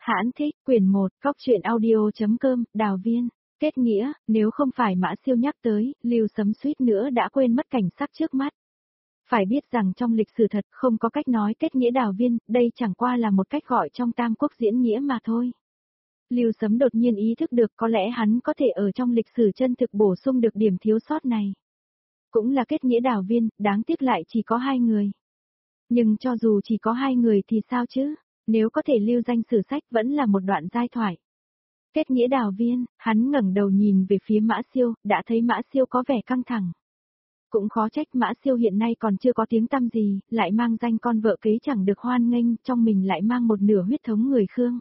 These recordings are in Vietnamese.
Hãn thích, quyển 1, Cóc truyện audio.com, Đào Viên. Kết nghĩa, nếu không phải Mã Siêu nhắc tới, Lưu Sấm suýt nữa đã quên mất cảnh sắc trước mắt. Phải biết rằng trong lịch sử thật không có cách nói kết nghĩa Đào Viên, đây chẳng qua là một cách gọi trong Tam Quốc diễn nghĩa mà thôi. Lưu Sấm đột nhiên ý thức được có lẽ hắn có thể ở trong lịch sử chân thực bổ sung được điểm thiếu sót này. Cũng là kết nghĩa Đào Viên, đáng tiếc lại chỉ có 2 người. Nhưng cho dù chỉ có 2 người thì sao chứ? Nếu có thể lưu danh sử sách vẫn là một đoạn giai thoại. Kết nghĩa Đào Viên, hắn ngẩng đầu nhìn về phía Mã Siêu, đã thấy Mã Siêu có vẻ căng thẳng. Cũng khó trách Mã Siêu hiện nay còn chưa có tiếng tăm gì, lại mang danh con vợ kế chẳng được hoan nghênh, trong mình lại mang một nửa huyết thống người Khương.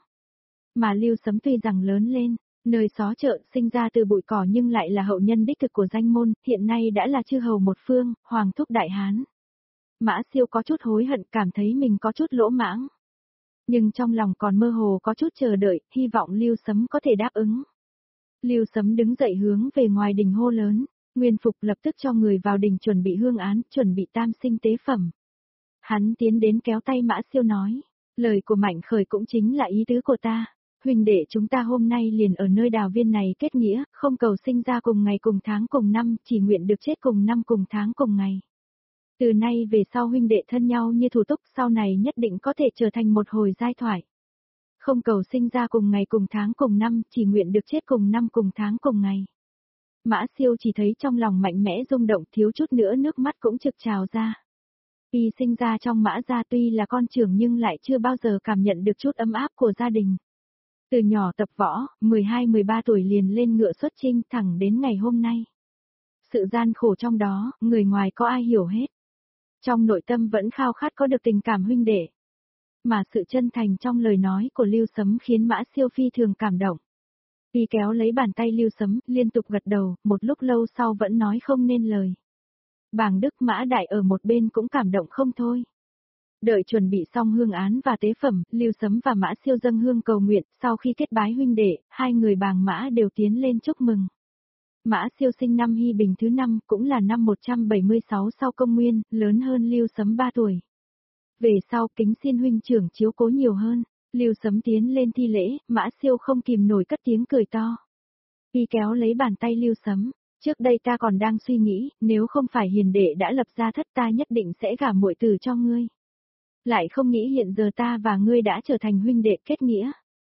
Mà Lưu Sấm tuy rằng lớn lên, nơi xó chợ sinh ra từ bụi cỏ nhưng lại là hậu nhân đích thực của danh môn, hiện nay đã là chư hầu một phương, hoàng thúc đại hán. Mã Siêu có chút hối hận, cảm thấy mình có chút lỗ mãng. Nhưng trong lòng còn mơ hồ có chút chờ đợi, hy vọng Lưu Sấm có thể đáp ứng. Lưu Sấm đứng dậy hướng về ngoài đình hô lớn, Nguyên Phục lập tức cho người vào đình chuẩn bị hương án, chuẩn bị tam sinh tế phẩm. Hắn tiến đến kéo tay Mã Siêu nói, lời của Mạnh Khởi cũng chính là ý tứ của ta. Huynh đệ chúng ta hôm nay liền ở nơi Đào Viên này kết nghĩa, không cầu sinh ra cùng ngày cùng tháng cùng năm, chỉ nguyện được chết cùng năm cùng tháng cùng ngày. Từ nay về sau huynh đệ thân nhau như thủ túc, sau này nhất định có thể trở thành một hồi giai thoại. Không cầu sinh ra cùng ngày cùng tháng cùng năm, chỉ nguyện được chết cùng năm cùng tháng cùng ngày. Mã Siêu chỉ thấy trong lòng mạnh mẽ rung động, thiếu chút nữa nước mắt cũng trực trào ra. Y sinh ra trong Mã gia tuy là con trưởng nhưng lại chưa bao giờ cảm nhận được chút ấm áp của gia đình. Từ nhỏ tập võ, 12-13 tuổi liền lên ngựa xuất chinh thẳng đến ngày hôm nay. Sự gian khổ trong đó, người ngoài có ai hiểu hết. Trong nội tâm vẫn khao khát có được tình cảm huynh đệ. Mà sự chân thành trong lời nói của Lưu Sấm khiến Mã Siêu phi thường cảm động. Y kéo lấy bàn tay Lưu Sấm, liên tục gật đầu, một lúc lâu sau vẫn nói không nên lời. Bàng Đức Mã Đại ở một bên cũng cảm động không thôi. Đợi chuẩn bị xong hương án và tế phẩm, Lưu Sấm và Mã Siêu dâng hương cầu nguyện, sau khi kết bái huynh đệ, hai người Bàng Mã đều tiến lên chúc mừng. Mã Siêu sinh năm Hy Bình thứ 5, cũng là năm 176 sau công nguyên, lớn hơn Lưu Sấm 3 tuổi. Về sau kính xin huynh trưởng chiếu cố nhiều hơn, Lưu Sấm tiến lên thi lễ, Mã Siêu không kìm nổi cất tiếng cười to. Y kéo lấy bàn tay Lưu Sấm, trước đây ta còn đang suy nghĩ, nếu không phải hiền đệ đã lập gia thất ta nhất định sẽ gả muội tử cho ngươi. Lại không nghĩ hiện giờ ta và ngươi đã trở thành huynh đệ kết nghĩa.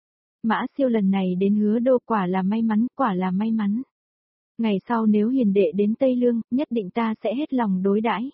Mã Siêu lần này đến Hứa Đô quả là may mắn, quả là may mắn. Ngày sau nếu hiền đệ đến Tây Lương, nhất định ta sẽ hết lòng đối đãi.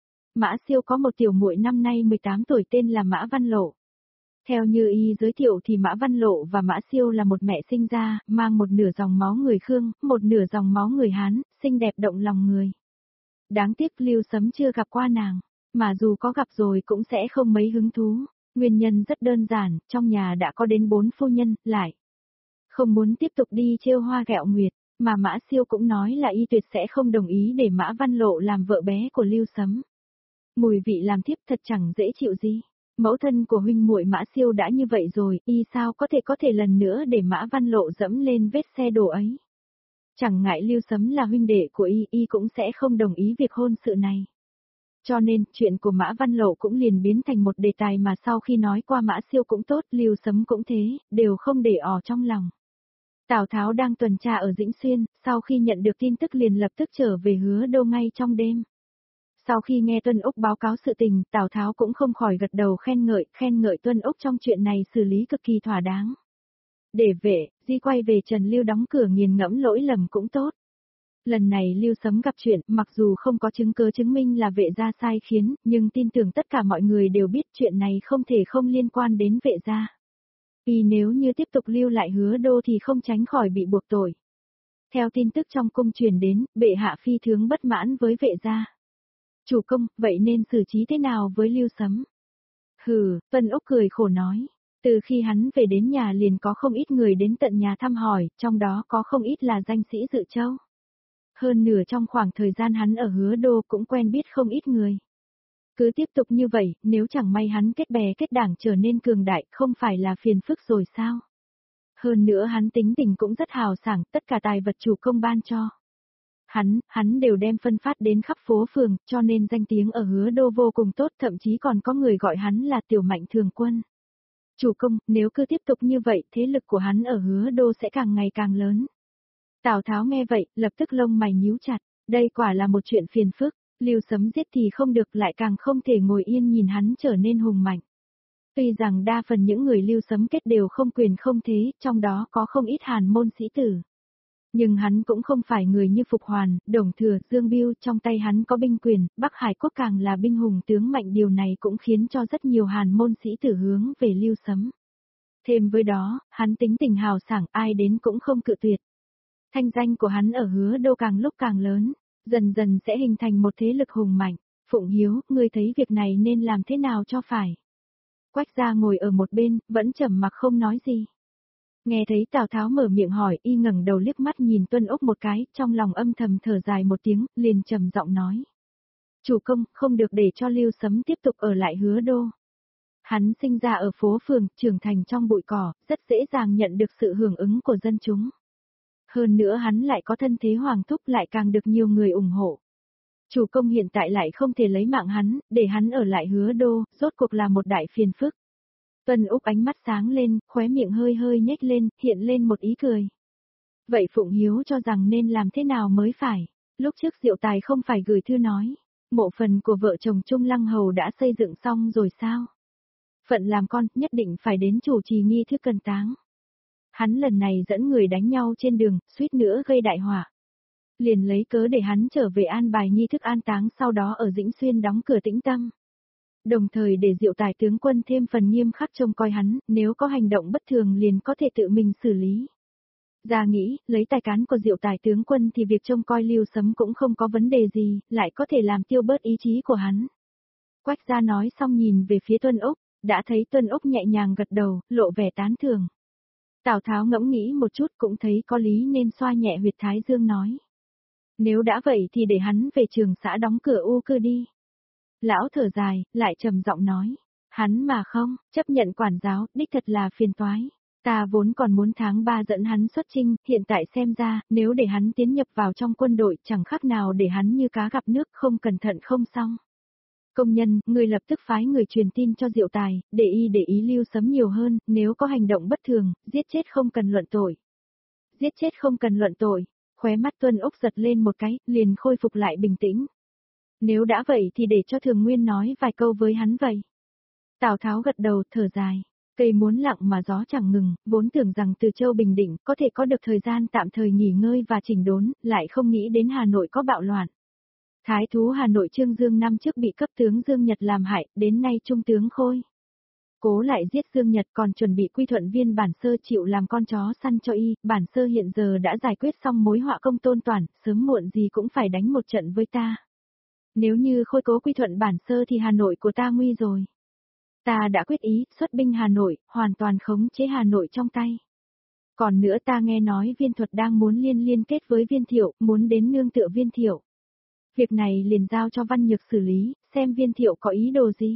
Mã Siêu có một tiểu muội năm nay 18 tuổi tên là Mã Văn Lộ. Theo như y giới thiệu thì Mã Văn Lộ và Mã Siêu là một mẹ sinh ra, mang một nửa dòng máu người Khương, một nửa dòng máu người Hán, xinh đẹp động lòng người. Đáng tiếc Lưu Sấm chưa gặp qua nàng, mà dù có gặp rồi cũng sẽ không mấy hứng thú. Nguyên nhân rất đơn giản, trong nhà đã có đến 4 phu nhân, lại không muốn tiếp tục đi trêu hoa ghẹo nguyệt, mà Mã Siêu cũng nói là y tuyệt sẽ không đồng ý để Mã Văn Lộ làm vợ bé của Lưu Sấm. Mùi vị làm thiếp thật chẳng dễ chịu gì. Mẫu thân của huynh muội Mã Siêu đã như vậy rồi, y sao có thể lần nữa để Mã Văn Lộ dẫm lên vết xe đổ ấy. Chẳng ngại Lưu Sấm là huynh đệ của y cũng sẽ không đồng ý việc hôn sự này. Cho nên, chuyện của Mã Văn Lộ cũng liền biến thành một đề tài mà sau khi nói qua Mã Siêu cũng tốt, Lưu Sấm cũng thế, đều không để ỏ trong lòng. Tào Tháo đang tuần tra ở Dĩnh Xuyên, sau khi nhận được tin tức liền lập tức trở về Hứa Đô ngay trong đêm. Sau khi nghe Tuân Úc báo cáo sự tình, Tào Tháo cũng không khỏi gật đầu khen ngợi Tuân Úc trong chuyện này xử lý cực kỳ thỏa đáng. Để vệ, di quay về Trần Lưu đóng cửa nghiền ngẫm lỗi lầm cũng tốt. Lần này Lưu Sấm gặp chuyện, mặc dù không có chứng cứ chứng minh là vệ gia sai khiến, nhưng tin tưởng tất cả mọi người đều biết chuyện này không thể không liên quan đến vệ gia. Vì nếu như tiếp tục lưu lại Hứa Đô thì không tránh khỏi bị buộc tội. Theo tin tức trong cung truyền đến, bệ hạ phi thường bất mãn với vệ gia. Chủ công, vậy nên xử trí thế nào với Lưu Sấm? Hừ, Tuân Úc cười khổ nói. Từ khi hắn về đến nhà liền có không ít người đến tận nhà thăm hỏi, trong đó có không ít là danh sĩ Dự Châu. Hơn nửa trong khoảng thời gian hắn ở Hứa Đô cũng quen biết không ít người. Cứ tiếp tục như vậy, nếu chẳng may hắn kết bè kết đảng trở nên cường đại, không phải là phiền phức rồi sao? Hơn nữa hắn tính tình cũng rất hào sảng, tất cả tài vật chủ công ban cho. Hắn đều đem phân phát đến khắp phố phường, cho nên danh tiếng ở Hứa Đô vô cùng tốt, thậm chí còn có người gọi hắn là tiểu Mạnh Thường Quân. Chủ công, nếu cứ tiếp tục như vậy, thế lực của hắn ở Hứa Đô sẽ càng ngày càng lớn. Tào Tháo nghe vậy, lập tức lông mày nhíu chặt, đây quả là một chuyện phiền phức, Lưu Sấm giết thì không được, lại càng không thể ngồi yên nhìn hắn trở nên hùng mạnh. Tuy rằng đa phần những người Lưu Sấm kết đều không quyền không thế, trong đó có không ít Hàn môn sĩ tử. Nhưng hắn cũng không phải người như Phục Hoàn, Đồng Thừa, Dương Bưu, trong tay hắn có binh quyền, Bắc Hải Quốc càng là binh hùng tướng mạnh, điều này cũng khiến cho rất nhiều Hàn môn sĩ tử hướng về Lưu Sấm. Thêm với đó, hắn tính tình hào sảng, ai đến cũng không cự tuyệt. Thanh danh của hắn ở Hứa Đô càng lúc càng lớn, dần dần sẽ hình thành một thế lực hùng mạnh. Phụng Hiếu, ngươi thấy việc này nên làm thế nào cho phải? Quách gia ngồi ở một bên, vẫn trầm mặc không nói gì. Nghe thấy Tào Tháo mở miệng hỏi, y ngẩng đầu liếc mắt nhìn Tuân Úc một cái, trong lòng âm thầm thở dài một tiếng, liền trầm giọng nói. Chủ công, không được để cho Lưu Sấm tiếp tục ở lại Hứa Đô. Hắn sinh ra ở phố phường, trưởng thành trong bụi cỏ, rất dễ dàng nhận được sự hưởng ứng của dân chúng. Hơn nữa hắn lại có thân thế hoàng thúc, lại càng được nhiều người ủng hộ. Chủ công hiện tại lại không thể lấy mạng hắn, để hắn ở lại Hứa Đô, rốt cuộc là một đại phiền phức. Tuân Úc ánh mắt sáng lên, khóe miệng hơi hơi nhếch lên, hiện lên một ý cười. Vậy Phụng Hiếu cho rằng nên làm thế nào mới phải? Lúc trước Diệu Tài không phải gửi thư nói, mộ phần của vợ chồng Trung Lăng Hầu đã xây dựng xong rồi sao? Phận làm con, nhất định phải đến chủ trì nghi thức cân táng. Hắn lần này dẫn người đánh nhau trên đường, suýt nữa gây đại họa. Liền lấy cớ để hắn trở về an bài nghi thức an táng, sau đó ở Dĩnh Xuyên đóng cửa tĩnh tâm. Đồng thời để Diệu Tài tướng quân thêm phần nghiêm khắc trông coi hắn, nếu có hành động bất thường liền có thể tự mình xử lý. Gia nghĩ, lấy tài cán của Diệu Tài tướng quân thì việc trông coi Lưu Sấm cũng không có vấn đề gì, lại có thể làm tiêu bớt ý chí của hắn. Quách gia nói xong nhìn về phía Tuân Úc, đã thấy Tuân Úc nhẹ nhàng gật đầu, lộ vẻ tán thưởng. Tào Tháo ngẫm nghĩ một chút cũng thấy có lý nên xoa nhẹ huyệt thái dương nói. Nếu đã vậy thì để hắn về Trường Xã đóng cửa u cư đi. Lão thở dài, lại trầm giọng nói. Hắn mà không, chấp nhận quản giáo, đích thật là phiền toái. Ta vốn còn muốn tháng 3 dẫn hắn xuất chinh, hiện tại xem ra, nếu để hắn tiến nhập vào trong quân đội chẳng khác nào để hắn như cá gặp nước, không cẩn thận không xong. Công nhân, người lập tức phái người truyền tin cho Diệu Tài, để ý Lưu Sấm nhiều hơn, nếu có hành động bất thường, giết chết không cần luận tội. Giết chết không cần luận tội, khóe mắt Tuân Úc giật lên một cái, liền khôi phục lại bình tĩnh. Nếu đã vậy thì để cho Thường Nguyên nói vài câu với hắn vậy. Tào Tháo gật đầu, thở dài. Cây muốn lặng mà gió chẳng ngừng, vốn tưởng rằng Từ Châu bình định có thể có được thời gian tạm thời nghỉ ngơi và chỉnh đốn, lại không nghĩ đến Hà Nội có bạo loạn. Thái thú Hà Nội Trương Dương năm trước bị cấp tướng Dương Nhật làm hại, đến nay trung tướng Khôi Cố lại giết Dương Nhật, còn chuẩn bị quy thuận viên Bản Sơ chịu làm con chó săn cho y. Bản Sơ hiện giờ đã giải quyết xong mối họa công Tôn Toản, sớm muộn gì cũng phải đánh một trận với ta. Nếu như Khôi Cố quy thuận Bản Sơ thì Hà Nội của ta nguy rồi. Ta đã quyết ý, xuất binh Hà Nội, hoàn toàn khống chế Hà Nội trong tay. Còn nữa ta nghe nói Viên Thuật đang muốn liên kết với Viên Thiệu, muốn đến nương tựa Viên Thiệu. Việc này liền giao cho Văn Nhược xử lý, xem Viên Thiệu có ý đồ gì.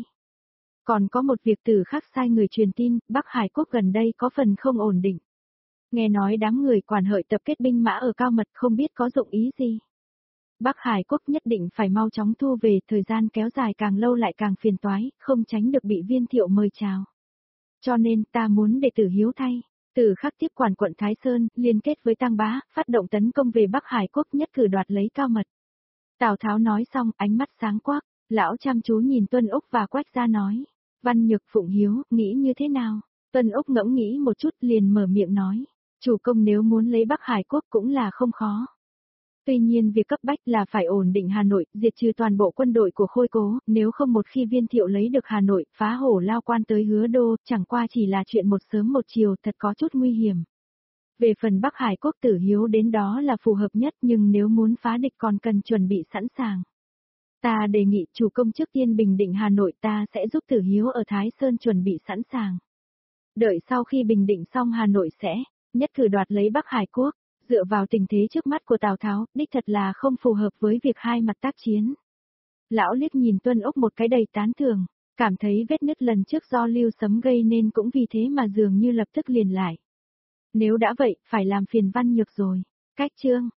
Còn có một việc Tử Khắc sai người truyền tin, Bắc Hải Quốc gần đây có phần không ổn định. Nghe nói đám người quản hợi tập kết binh mã ở Cao Mật, không biết có dụng ý gì. Bắc Hải Quốc nhất định phải mau chóng thu về, thời gian kéo dài càng lâu lại càng phiền toái, không tránh được bị Viên Thiệu mời chào. Cho nên ta muốn để Tử Hiếu thay. Tử Khắc tiếp quản quận Thái Sơn, liên kết với Tăng Bá, phát động tấn công về Bắc Hải Quốc, nhất cử đoạt lấy Cao Mật. Tào Tháo nói xong, ánh mắt sáng quắc, lão chăm chú nhìn Tuân Úc và Quách gia nói. Văn Nhược, Phụng Hiếu, nghĩ như thế nào? Tuân Úc ngẫm nghĩ một chút liền mở miệng nói. Chủ công nếu muốn lấy Bắc Hải Quốc cũng là không khó. Tuy nhiên việc cấp bách là phải ổn định Hà Nội, diệt trừ toàn bộ quân đội của Khôi Cố, nếu không một khi Viên Thiệu lấy được Hà Nội, phá hổ lao quan tới Hứa Đô, chẳng qua chỉ là chuyện một sớm một chiều, thật có chút nguy hiểm. Về phần Bắc Hải Quốc Tử Hiếu đến đó là phù hợp nhất, nhưng nếu muốn phá địch còn cần chuẩn bị sẵn sàng. Ta đề nghị chủ công trước tiên bình định Hà Nội, ta sẽ giúp Tử Hiếu ở Thái Sơn chuẩn bị sẵn sàng. Đợi sau khi bình định xong Hà Nội sẽ nhất cử đoạt lấy Bắc Hải Quốc. Dựa vào tình thế trước mắt của Tào Tháo, đích thật là không phù hợp với việc hai mặt tác chiến. Lão liếc nhìn Tuân Úc một cái đầy tán thưởng, cảm thấy vết nứt lần trước do Lưu Sấm gây nên cũng vì thế mà dường như lập tức liền lại. Nếu đã vậy, phải làm phiền Văn Nhược rồi. Cách chương